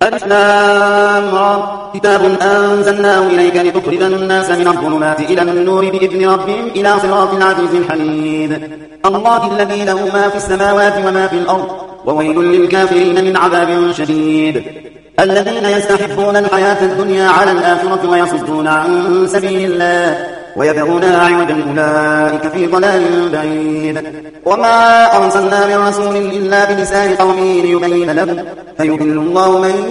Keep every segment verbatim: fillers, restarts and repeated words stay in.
ألف لام را كتاب أنزلناه إليك لتخرج الناس من الظلمات إلى النور بإذن ربهم إلى صراط العزيز الحميد الله الذي له ما في السماوات وما في الأرض وويل للكافرين من عذاب شديد الذين يستحبون الحياة الدنيا على الآخرة ويصدون عن سبيل الله ويبغونها عوجا أولئك في ضلال بعيد وما أرسلنا من رسول إلا بلسان قومه ليبين لهم فيضل الله من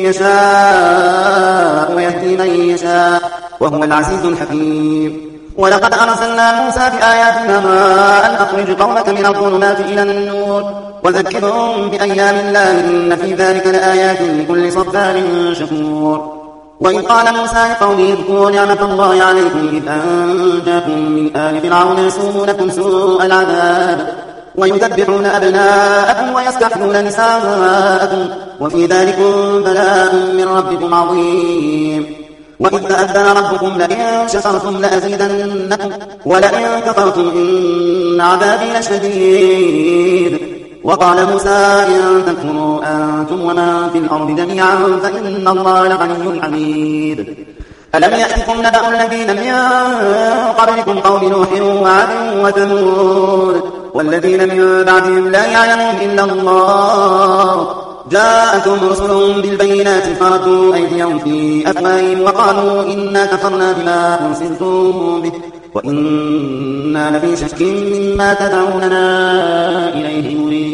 يشاء ويهدي من يشاء وهو العزيز الحكيم ولقد أرسلنا موسى بآياتنا أن أخرج قومك من الظلمات إلى النور وذكرهم بأيام الله إن في ذلك لآيات لكل صبار شكور وإذ قال موسى لقومه اذكروا نعمة الله عليكم إذ أنجاكم من آل فرعون يسومونكم سوء العذاب ويذبحون أبناءكم ويستحيون نساءكم وفي ذلكم بلاء من ربكم عظيم وإذ تأذن ربكم لئن شكرتم لأزيدنكم ولئن كفرتم إن عذابي لشديد وقال موسى إن تكفروا أنتم ومن في الأرض جميعا فإن الله لغني حميد ألم يأتكم نبأ الذين من قبلكم قوم نوح وعاد وثمود والذين من بعدهم لا يعلمون إلا الله جاءتهم رسلهم بالبينات فردوا أيديهم في أفواههم وقالوا إنا كفرنا بما أرسلتم به وإنا لفي شك مما تدعوننا إليه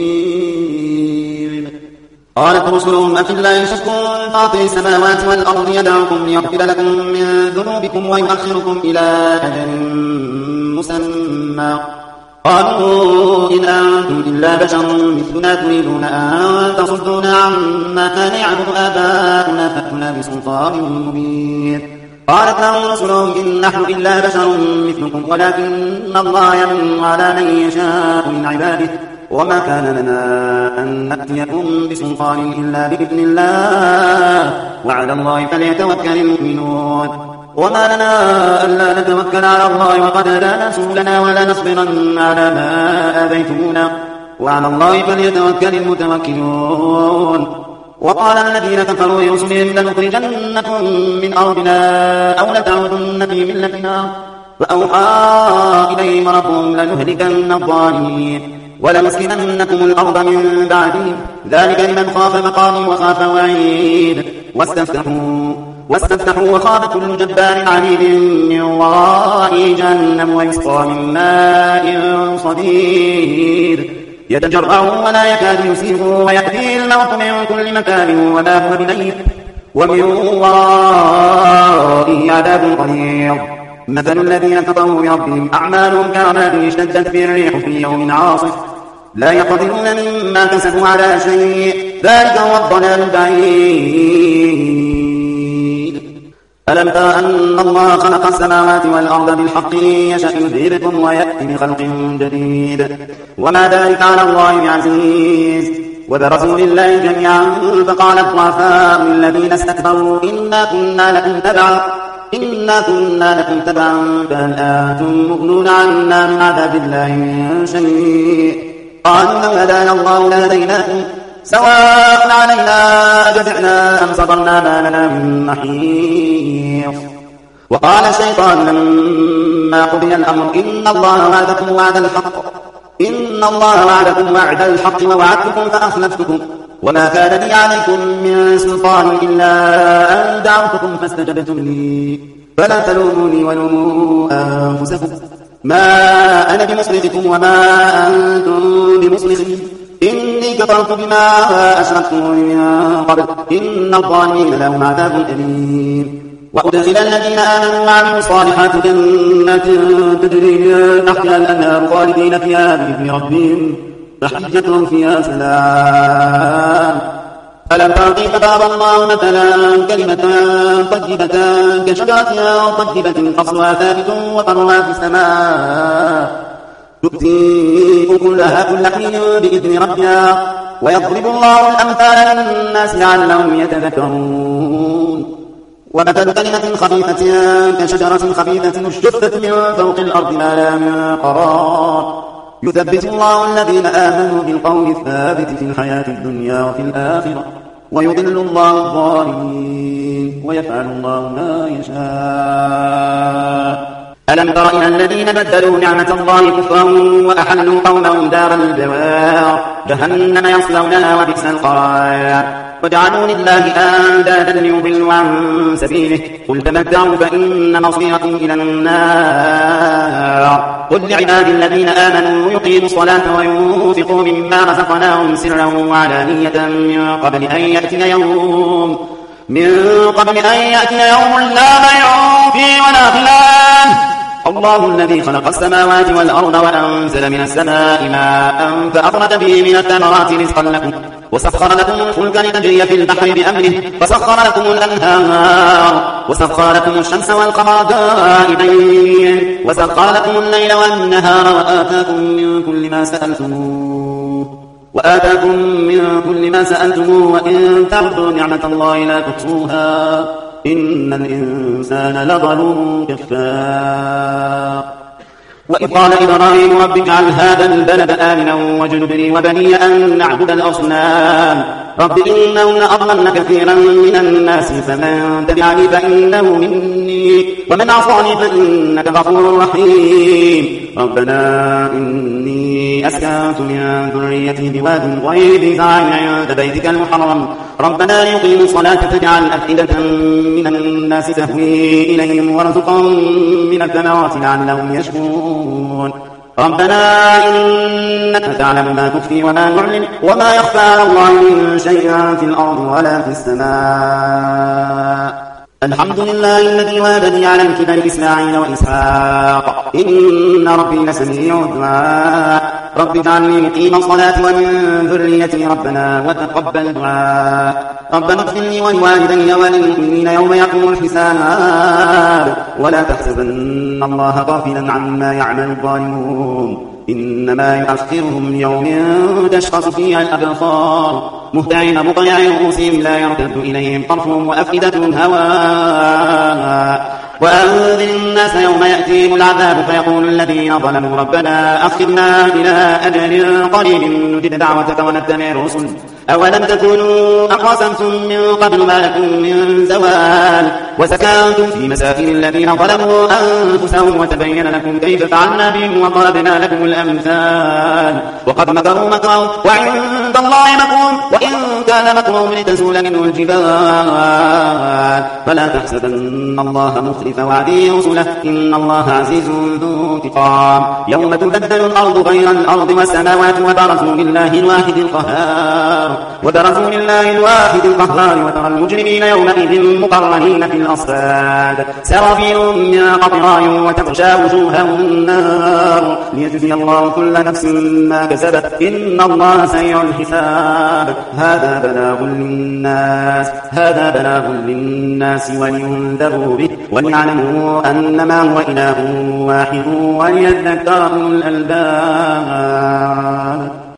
مريب قالت رسلهم أفي الله شك فاطر السماوات والأرض يدعوكم ليغفر لكم من ذنوبكم ويؤخركم إلى أجل مسمى قالوا إن أنتم إلا بشر مثلنا تريدون أن تصدونا عما كان يعبد آباؤنا فأتنا بسلطان مبين قالت لهم رسلهم إن نحن إلا بشر مثلكم ولكن الله يمن على من يشاء من عباده وما كان لنا أن نأتيكم بسلطان إلا بإذن الله وعلى الله فليتوكل المؤمنون وما لنا ألا نتوكل على الله وقد هدانا سبلنا ولا نصبرن على ما آذيتمونا وعلى الله فليتوكل المتوكلون وقال الذين كفروا لرسلهم لنخرجنكم من أرضنا أو لتعودن في ملتنا فأوحى إليهم ربهم لنهلكن الظالمين ولنسكننكم الأرض من بعدهم ذلك لمن خاف مقامي وخاف وعيد واستفتحوا واستفتحوا وخاب كل جبار عنيد من ورائه جهنم ويسقى من ماء صديد يتجرعه ولا يكاد يسيغه ويأتيه الموت من كل مكان وما هو بميت ومن ورائه عذاب غليظ مثل الذين كفروا بربهم أعمالهم كرماد اشتدت به الريح في يوم عاصف لا يقدرون مما كسبوا على شيء ذلك هو الضلال البعيد ألم تر أن الله خلق السماوات والأرض بالحق يشأ يذهبكم ويأتي بخلق جديد وما ذلك على الله بعزيز وبرسول الله جميعا فقال الضعفاء الذين استكبروا إنا كنا لكم تبعا إنا كنا لكم تبعا فهل أنتم مغنون عنا من عذاب الله من شيء قالوا لو هدانا الله لهديناكم سواء علينا أجزعنا أم صبرنا ما لنا من محيص وقال الشيطان لما قضي الأمر إن الله وعدكم وعد الحق إن الله وعدكم وعد الحق ووعدتكم فأخلفتكم وما كان لي عليكم من سلطان إلا أن دعوتكم فاستجبتم لي فلا تلوموني ولوموا أنفسكم ما أنا بمصرخكم وما أنتم بمصرخي إني كفرت بما أشركتم من قبل إن الظالمين لهم عذاب أليم وأدخل الذين آمنوا وعملوا الصالحات جنات تجري من تحتها الأنهار خالدين فيها بإذن ربهم تحيتهم فيها سلام ألم تر كيف ضرب الله مثلا كلمة طيبة كشجرة طيبة أصلها ثابت وفرعها في السماء تؤتي أكلها كل حين بإذن ربها ويضرب الله الأمثال للناس لعلهم يتذكرون ومثل كلمة خبيثة كشجرة خبيثة اجتثت من فوق الأرض ما لها من قرار يثبت الله الذين آمنوا بالقول الثابت في الحياة الدنيا وفي الآخرة ويضل الله الظالمين ويفعل الله ما يشاء. ألم تر إلى الذين بدلوا نعمة الله كفرا وأحلوا قومهم دار البوار جهنم يصلونها وبئس القرار وجعلوا لله أندادا ليضلوا عن سبيله قل تمتعوا فإن مصيركم إلى النار قل لعبادي الذين آمنوا يقيموا الصلاة وينفقوا مما رزقناهم سرا وعلانية من قبل أن يأتي يوم من قبل أن يأتي يوم لا بيع فيه ولا خلال الله الذي خلق السماوات والأرض وأنزل من السماء ماء فأخرج به من الثمرات رزقا لكم وسخر لكم الفلك لتجري في البحر بأمره فسخر لكم الأنهار وسخر لكم الشمس والقمر دائبين وسخر لكم الليل والنهار وآتاكم من كل ما سألتموه وآتاكم من كل ما سألتموه وإن تعدوا نعمة الله لا تحصوها إن الإنسان لظلوم كفار. وإذ قال إبراهيم رب اجعل هذا البلد آمنا واجنبني وبني أن نعبد الأصنام رب إنهن أضللن كثيرا من الناس فمن تبعني فإنه مني ومن عصاني فإنك غفور رحيم. ربنا إني أسكنت من ذريتي بواد غير ذي زرع عند بيتك المحرم ربنا ليقيموا الصلاة فاجعل أفئدة من الناس تهوي إليهم وارزقهم من الثمرات لعلهم يشكرون. ربنا إنك تعلم ما تخفي وما نعلن وما يخفى على الله من شيء في الأرض ولا في السماء. الحمد لله الذي وهبني على الكبر إسماعيل وإسحاق إن ربي لسميع الدعاء رب اجعلني مقيم الصلاة ومن ذريتي ربنا وتقبل دعاء ربنا اغفر لي ولوالدي وللمؤمنين يوم يقوم الحساب ولا تحسبن الله غافلا عما يعمل الظالمون إنما يؤخرهم ليوم تشخص فيه الأبصار مهطعين مقنعي رؤوسهم لا يرتد إليهم طرفهم وأفئدتهم هواء وأنذر الناس يوم يأتيهم العذاب فيقول الذين ظلموا ربنا أخرنا إلى أجل قريب نجد دعوتك ونتبع الرسل أولم تكونوا أقسمتم من قبل ما لكم من زوال وسكنتم في مساكن الذين ظلموا أنفسهم وتبين لكم كيف فعلنا بهم وضربنا لكم الأمثال وقد مكروا مكرا وعند الله مكرهم وإن كان مكرهم لتزول منه الجبال فلا تحسبن الله مخلف وعده رسله إن الله عزيز ذو انتقام يوم تبدل الأرض غير الأرض والسماوات وبرزوا لله الواحد القهار وبرزوا لله الواحد القهار وترى المجرمين يومئذ مقرنين في الأصفاد سرابيلهم من قطران وتغشى وجوههم النار ليجزي الله كل نفس ما كسبت إن الله سريع الحساب هذا بلاغ للناس هذا بلاغ للناس ولينذروا به وليعلموا أنما هو إله واحد وليذكر أولو الألباب.